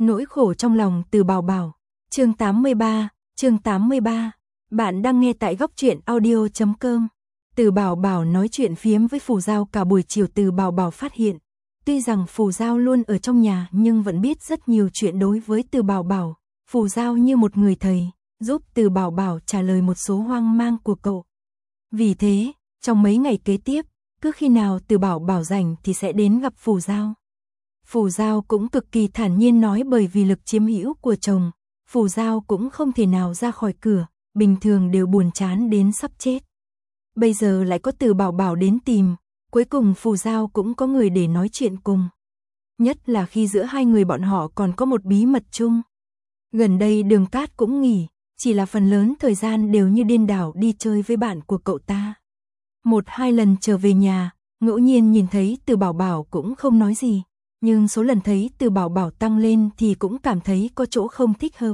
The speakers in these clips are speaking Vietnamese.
Nỗi khổ trong lòng Từ Bảo Bảo. Chương 83. Bạn đang nghe tại góc truyện audio.com. Từ Bảo Bảo nói chuyện phiếm với Phù Giao cả buổi chiều. Từ Bảo Bảo phát hiện, tuy rằng Phù Giao luôn ở trong nhà nhưng vẫn biết rất nhiều chuyện đối với Từ Bảo Bảo. Phù Giao như một người thầy, giúp Từ Bảo Bảo trả lời một số hoang mang của cậu. Vì thế, trong mấy ngày kế tiếp, cứ khi nào Từ Bảo Bảo rảnh thì sẽ đến gặp Phù Giao. Phù Giao cũng cực kỳ thản nhiên nói bởi vì lực chiếm hữu của chồng, Phù Giao cũng không thể nào ra khỏi cửa, bình thường đều buồn chán đến sắp chết. Bây giờ lại có Từ Bảo Bảo đến tìm, cuối cùng Phù Giao cũng có người để nói chuyện cùng. Nhất là khi giữa hai người bọn họ còn có một bí mật chung. Gần đây Đường Cát cũng nghỉ, chỉ là phần lớn thời gian đều như điên đảo đi chơi với bạn của cậu ta. Một hai lần trở về nhà, ngẫu nhiên nhìn thấy Từ Bảo Bảo cũng không nói gì. Nhưng số lần thấy Từ Bảo Bảo tăng lên thì cũng cảm thấy có chỗ không thích hợp.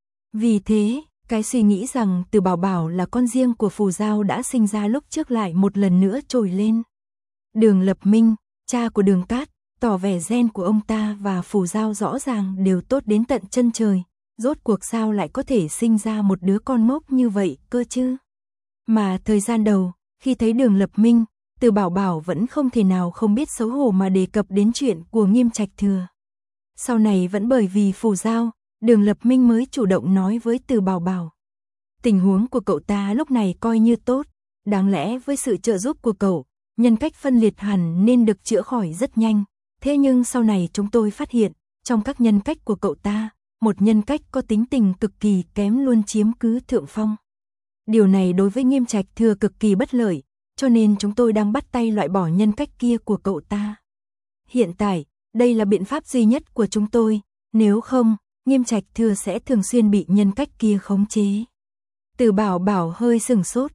Vì thế, cái suy nghĩ rằng Từ Bảo Bảo là con riêng của Phù Giao đã sinh ra lúc trước lại một lần nữa trồi lên. Đường Lập Minh, cha của Đường Cát, tỏ vẻ gen của ông ta và Phù Giao rõ ràng đều tốt đến tận chân trời. Rốt cuộc sao lại có thể sinh ra một đứa con ngốc như vậy cơ chứ? Mà thời gian đầu, khi thấy Đường Lập Minh, Từ Bảo Bảo vẫn không thể nào không biết xấu hổ mà đề cập đến chuyện của Nghiêm Trạch Thừa. Sau này vẫn bởi vì Phù Giao, Đường Lập Minh mới chủ động nói với Từ Bảo Bảo. Tình huống của cậu ta lúc này coi như tốt, đáng lẽ với sự trợ giúp của cậu, nhân cách phân liệt hẳn nên được chữa khỏi rất nhanh. Thế nhưng sau này chúng tôi phát hiện, trong các nhân cách của cậu ta, một nhân cách có tính tình cực kỳ kém luôn chiếm cứ thượng phong. Điều này đối với Nghiêm Trạch Thừa cực kỳ bất lợi, cho nên chúng tôi đang bắt tay loại bỏ nhân cách kia của cậu ta. Hiện tại, đây là biện pháp duy nhất của chúng tôi, nếu không, Nghiêm Trạch Thừa sẽ thường xuyên bị nhân cách kia khống chế. Từ Bảo Bảo hơi sừng sốt,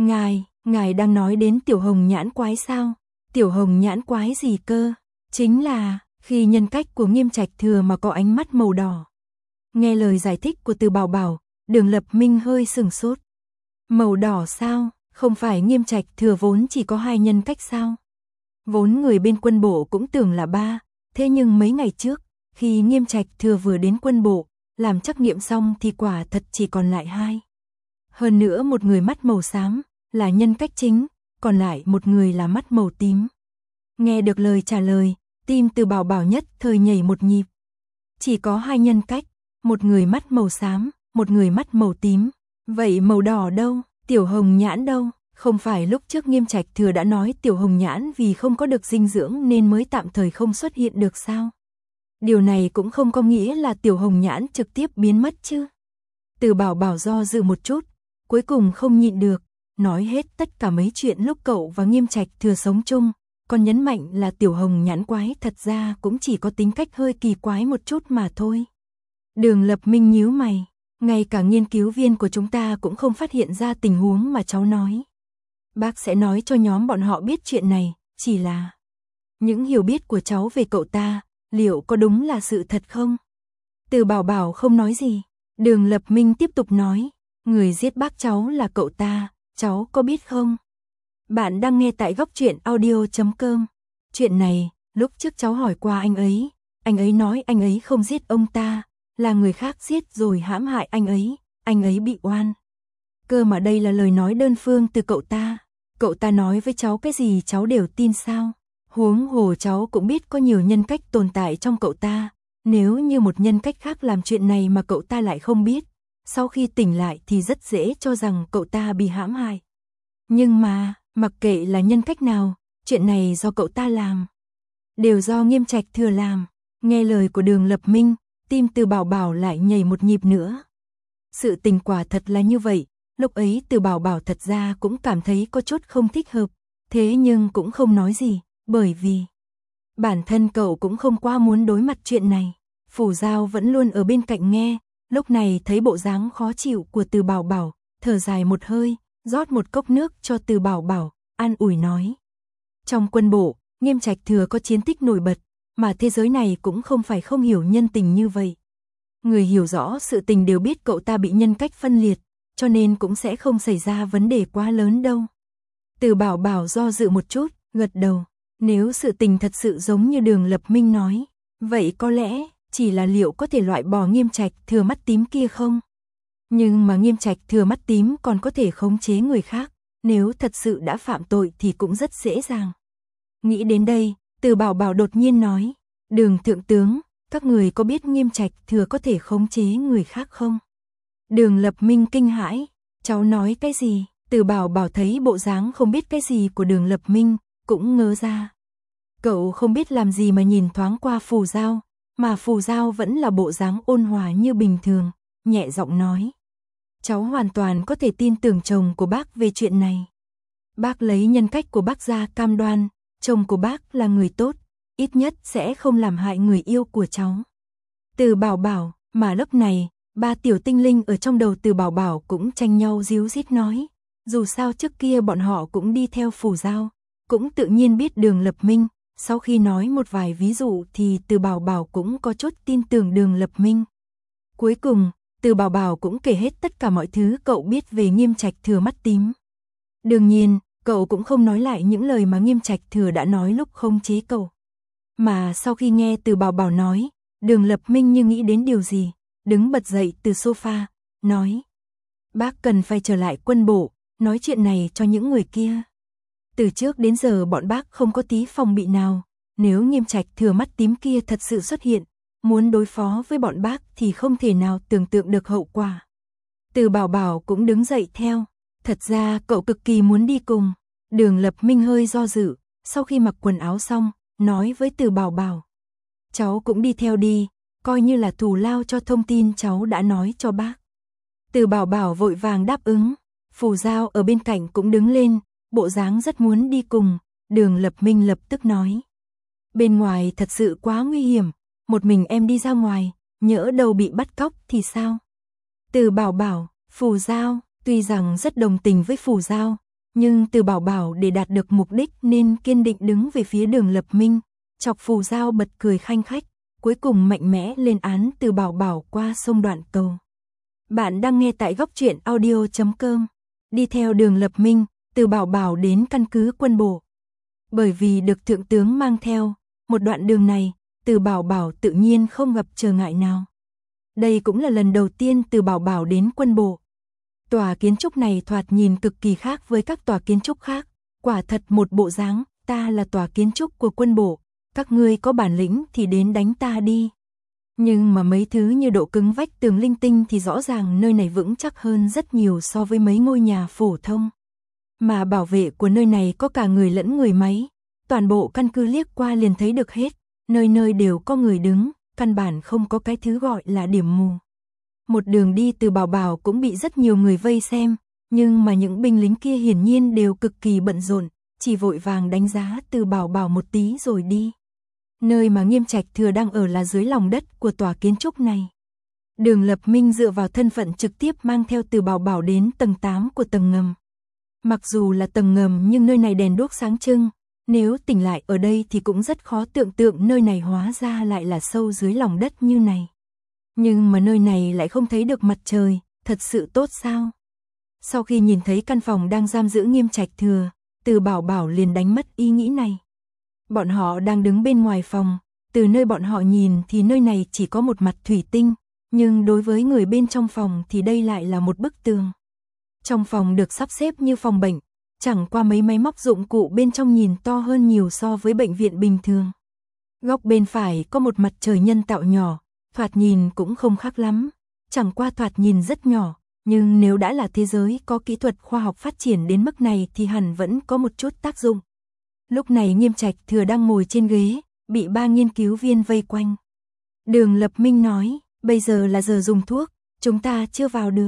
ngài đang nói đến Tiểu Hồng Nhãn Quái sao? Tiểu Hồng Nhãn Quái gì cơ? Chính là, khi nhân cách của Nghiêm Trạch Thừa mà có ánh mắt màu đỏ. Nghe lời giải thích của Từ Bảo Bảo, Đường Lập Minh hơi sừng sốt. Màu đỏ sao? Không phải Nghiêm Trạch Thừa vốn chỉ có 2 nhân cách sao? Vốn người bên quân bộ cũng tưởng là 3, thế nhưng mấy ngày trước, khi Nghiêm Trạch Thừa vừa đến quân bộ, làm trắc nghiệm xong thì quả thật chỉ còn lại 2. Hơn nữa một người mắt màu xám, là nhân cách chính, còn lại một người là mắt màu tím. Nghe được lời trả lời, tim Từ Bảo Bảo nhất thời nhảy một nhịp. Chỉ có 2 nhân cách, một người mắt màu xám, một người mắt màu tím. Vậy màu đỏ đâu? Tiểu Hồng Nhãn đâu? Không phải lúc trước Nghiêm Trạch Thừa đã nói Tiểu Hồng Nhãn vì không có được dinh dưỡng nên mới tạm thời không xuất hiện được sao? Điều này cũng không có nghĩa là Tiểu Hồng Nhãn trực tiếp biến mất chứ. Từ Bảo Bảo do dự một chút, cuối cùng không nhịn được, nói hết tất cả mấy chuyện lúc cậu và Nghiêm Trạch Thừa sống chung, còn nhấn mạnh là Tiểu Hồng Nhãn Quái thật ra cũng chỉ có tính cách hơi kỳ quái một chút mà thôi. Đường Lập Minh nhíu mày. Ngay cả nghiên cứu viên của chúng ta cũng không phát hiện ra tình huống mà cháu nói. Bác sẽ nói cho nhóm bọn họ biết chuyện này, chỉ là những hiểu biết của cháu về cậu ta, liệu có đúng là sự thật không? Từ Bảo Bảo không nói gì. Đường Lập Minh tiếp tục nói, người giết bác cháu là cậu ta, cháu có biết không? Bạn đang nghe tại góc truyện audio.com. Chuyện này, lúc trước cháu hỏi qua anh ấy nói anh ấy không giết ông ta. Là người khác giết rồi hãm hại anh ấy bị oan. Cơ mà đây là lời nói đơn phương từ cậu ta nói với cháu cái gì cháu đều tin sao? Huống hồ cháu cũng biết có nhiều nhân cách tồn tại trong cậu ta, nếu như một nhân cách khác làm chuyện này mà cậu ta lại không biết, sau khi tỉnh lại thì rất dễ cho rằng cậu ta bị hãm hại. Nhưng mà, mặc kệ là nhân cách nào, chuyện này do cậu ta làm, đều do Nghiêm Trạch Thừa làm. Nghe lời của Đường Lập Minh, tim Từ Bảo Bảo lại nhảy một nhịp nữa. Sự tình quả thật là như vậy, lúc ấy Từ Bảo Bảo thật ra cũng cảm thấy có chút không thích hợp, thế nhưng cũng không nói gì, bởi vì bản thân cậu cũng không quá muốn đối mặt chuyện này. Phù Giao vẫn luôn ở bên cạnh nghe, lúc này thấy bộ dáng khó chịu của Từ Bảo Bảo, thở dài một hơi, rót một cốc nước cho Từ Bảo Bảo, an ủi nói. Trong quân bộ, Nghiêm Trạch Thừa có chiến tích nổi bật, mà thế giới này cũng không phải không hiểu nhân tình như vậy. Người hiểu rõ sự tình đều biết cậu ta bị nhân cách phân liệt, cho nên cũng sẽ không xảy ra vấn đề quá lớn đâu. Từ Bảo Bảo do dự một chút, gật đầu. Nếu sự tình thật sự giống như Đường Lập Minh nói, vậy có lẽ chỉ là liệu có thể loại bỏ Nghiêm Trạch Thừa mắt tím kia không? Nhưng mà Nghiêm Trạch Thừa mắt tím còn có thể khống chế người khác, nếu thật sự đã phạm tội thì cũng rất dễ dàng. Nghĩ đến đây, Từ Bảo Bảo đột nhiên nói, Đường thượng tướng, các người có biết Nghiêm Trạch Thừa có thể khống chế người khác không? Đường Lập Minh kinh hãi, cháu nói cái gì? Từ Bảo Bảo thấy bộ dáng không biết cái gì của Đường Lập Minh, cũng ngớ ra. Cậu không biết làm gì mà nhìn thoáng qua Phù Giao, mà Phù Giao vẫn là bộ dáng ôn hòa như bình thường, nhẹ giọng nói. Cháu hoàn toàn có thể tin tưởng chồng của bác về chuyện này. Bác lấy nhân cách của bác ra cam đoan, chồng của bác là người tốt, ít nhất sẽ không làm hại người yêu của cháu. Từ Bảo Bảo, mà lúc này, ba tiểu tinh linh ở trong đầu Từ Bảo Bảo cũng tranh nhau díu dít nói. Dù sao trước kia bọn họ cũng đi theo Phù Giao, cũng tự nhiên biết Đường Lập Minh. Sau khi nói một vài ví dụ thì Từ Bảo Bảo cũng có chút tin tưởng Đường Lập Minh. Cuối cùng, Từ Bảo Bảo cũng kể hết tất cả mọi thứ cậu biết về Nghiêm Trạch Thừa mắt tím. Đương nhiên, cậu cũng không nói lại những lời mà Nghiêm Trạch Thừa đã nói lúc khống chế cậu. Mà sau khi nghe Từ Bảo Bảo nói, Đường Lập Minh như nghĩ đến điều gì, đứng bật dậy từ sofa, nói. Bác cần phải trở lại quân bộ, nói chuyện này cho những người kia. Từ trước đến giờ bọn bác không có tí phòng bị nào, nếu Nghiêm Trạch Thừa mắt tím kia thật sự xuất hiện, muốn đối phó với bọn bác thì không thể nào tưởng tượng được hậu quả. Từ Bảo Bảo cũng đứng dậy theo, thật ra cậu cực kỳ muốn đi cùng. Đường Lập Minh hơi do dự, sau khi mặc quần áo xong, nói với Từ Bảo Bảo. Cháu cũng đi theo đi, coi như là thù lao cho thông tin cháu đã nói cho bác. Từ Bảo Bảo vội vàng đáp ứng, Phù Giao ở bên cạnh cũng đứng lên, bộ dáng rất muốn đi cùng. Đường Lập Minh lập tức nói. Bên ngoài thật sự quá nguy hiểm, một mình em đi ra ngoài, nhỡ đâu bị bắt cóc thì sao? Từ Bảo Bảo, Phù Giao, tuy rằng rất đồng tình với Phù Giao, nhưng Từ Bảo Bảo để đạt được mục đích nên kiên định đứng về phía Đường Lập Minh, chọc Phù Giao bật cười khanh khách, cuối cùng mạnh mẽ lên án Từ Bảo Bảo qua sông Đoạn Cầu. Bạn đang nghe tại Góc Truyện Audio.com. Đi theo Đường Lập Minh, Từ Bảo Bảo đến căn cứ quân bộ. Bởi vì được thượng tướng mang theo, một đoạn đường này, Từ Bảo Bảo tự nhiên không gặp trở ngại nào. Đây cũng là lần đầu tiên Từ Bảo Bảo đến quân bộ. Tòa kiến trúc này thoạt nhìn cực kỳ khác với các tòa kiến trúc khác, quả thật một bộ dáng, ta là tòa kiến trúc của quân bộ, các ngươi có bản lĩnh thì đến đánh ta đi. Nhưng mà mấy thứ như độ cứng vách tường linh tinh thì rõ ràng nơi này vững chắc hơn rất nhiều so với mấy ngôi nhà phổ thông. Mà bảo vệ của nơi này có cả người lẫn người máy, toàn bộ căn cứ liếc qua liền thấy được hết, nơi nơi đều có người đứng, căn bản không có cái thứ gọi là điểm mù. Một đường đi Từ Bảo Bảo cũng bị rất nhiều người vây xem, nhưng mà những binh lính kia hiển nhiên đều cực kỳ bận rộn, chỉ vội vàng đánh giá Từ Bảo Bảo một tí rồi đi. Nơi mà Nghiêm Trạch Thừa đang ở là dưới lòng đất của tòa kiến trúc này. Đường Lập Minh dựa vào thân phận trực tiếp mang theo Từ Bảo Bảo đến tầng 8 của tầng ngầm. Mặc dù là tầng ngầm nhưng nơi này đèn đuốc sáng trưng, nếu tỉnh lại ở đây thì cũng rất khó tưởng tượng nơi này hóa ra lại là sâu dưới lòng đất như này. Nhưng mà nơi này lại không thấy được mặt trời, thật sự tốt sao? Sau khi nhìn thấy căn phòng đang giam giữ Nghiêm Trạch Thừa, Từ Bảo Bảo liền đánh mất ý nghĩ này. Bọn họ đang đứng bên ngoài phòng, từ nơi bọn họ nhìn thì nơi này chỉ có một mặt thủy tinh, nhưng đối với người bên trong phòng thì đây lại là một bức tường. Trong phòng được sắp xếp như phòng bệnh, chẳng qua mấy máy móc dụng cụ bên trong nhìn to hơn nhiều so với bệnh viện bình thường. Góc bên phải có một mặt trời nhân tạo nhỏ, thoạt nhìn cũng không khác lắm, chẳng qua thoạt nhìn rất nhỏ, nhưng nếu đã là thế giới có kỹ thuật khoa học phát triển đến mức này thì hẳn vẫn có một chút tác dụng. Lúc này Nghiêm Trạch Thừa đang ngồi trên ghế, bị 3 nghiên cứu viên vây quanh. Đường Lập Minh nói, bây giờ là giờ dùng thuốc, chúng ta chưa vào được.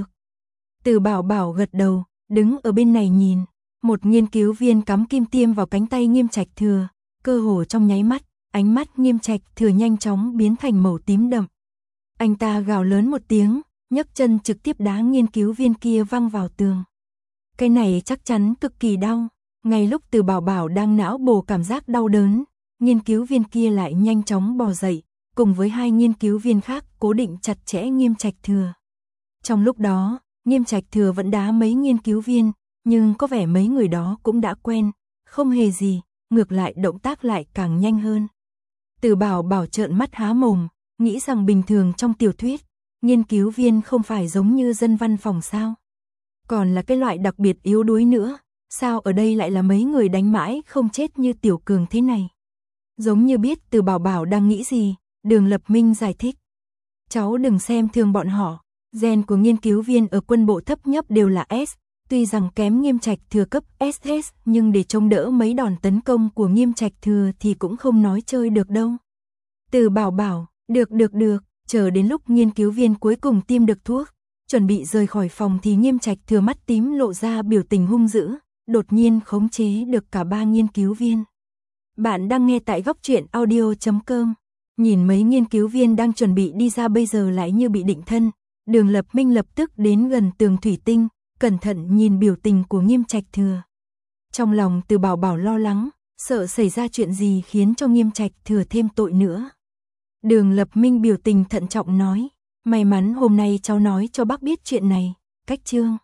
Từ Bảo Bảo gật đầu, đứng ở bên này nhìn, một nghiên cứu viên cắm kim tiêm vào cánh tay Nghiêm Trạch Thừa, cơ hồ trong nháy mắt, ánh mắt Nghiêm Trạch Thừa nhanh chóng biến thành màu tím đậm. Anh ta gào lớn một tiếng, nhấc chân trực tiếp đá nghiên cứu viên kia văng vào tường. Cái này chắc chắn cực kỳ đau. Ngay lúc Từ Bảo Bảo đang não bổ cảm giác đau đớn, nghiên cứu viên kia lại nhanh chóng bò dậy, cùng với 2 nghiên cứu viên khác cố định chặt chẽ Nghiêm Trạch Thừa. Trong lúc đó, Nghiêm Trạch Thừa vẫn đá mấy nghiên cứu viên, nhưng có vẻ mấy người đó cũng đã quen, không hề gì, ngược lại động tác lại càng nhanh hơn. Từ Bảo Bảo trợn mắt há mồm, nghĩ rằng bình thường trong tiểu thuyết, nghiên cứu viên không phải giống như dân văn phòng sao? Còn là cái loại đặc biệt yếu đuối nữa, sao ở đây lại là mấy người đánh mãi không chết như Tiểu Cường thế này? Giống như biết Từ Bảo Bảo đang nghĩ gì, Đường Lập Minh giải thích. Cháu đừng xem thường bọn họ, gen của nghiên cứu viên ở quân bộ thấp nhất đều là S, tuy rằng kém Nghiêm Trạch Thừa cấp SS, nhưng để chống đỡ mấy đòn tấn công của Nghiêm Trạch Thừa thì cũng không nói chơi được đâu. Từ Bảo Bảo, được, chờ đến lúc nghiên cứu viên cuối cùng tiêm được thuốc, chuẩn bị rời khỏi phòng thì Nghiêm Trạch Thừa mắt tím lộ ra biểu tình hung dữ, đột nhiên khống chế được cả ba nghiên cứu viên. Bạn đang nghe tại góc truyện audio.com. Nhìn mấy nghiên cứu viên đang chuẩn bị đi ra bây giờ lại như bị định thân, Đường Lập Minh lập tức đến gần tường thủy tinh, cẩn thận nhìn biểu tình của Nghiêm Trạch Thừa. Trong lòng Từ Bảo Bảo lo lắng, sợ xảy ra chuyện gì khiến cho Nghiêm Trạch Thừa thêm tội nữa. Đường Lập Minh biểu tình thận trọng nói, may mắn hôm nay cháu nói cho bác biết chuyện này, cách Trương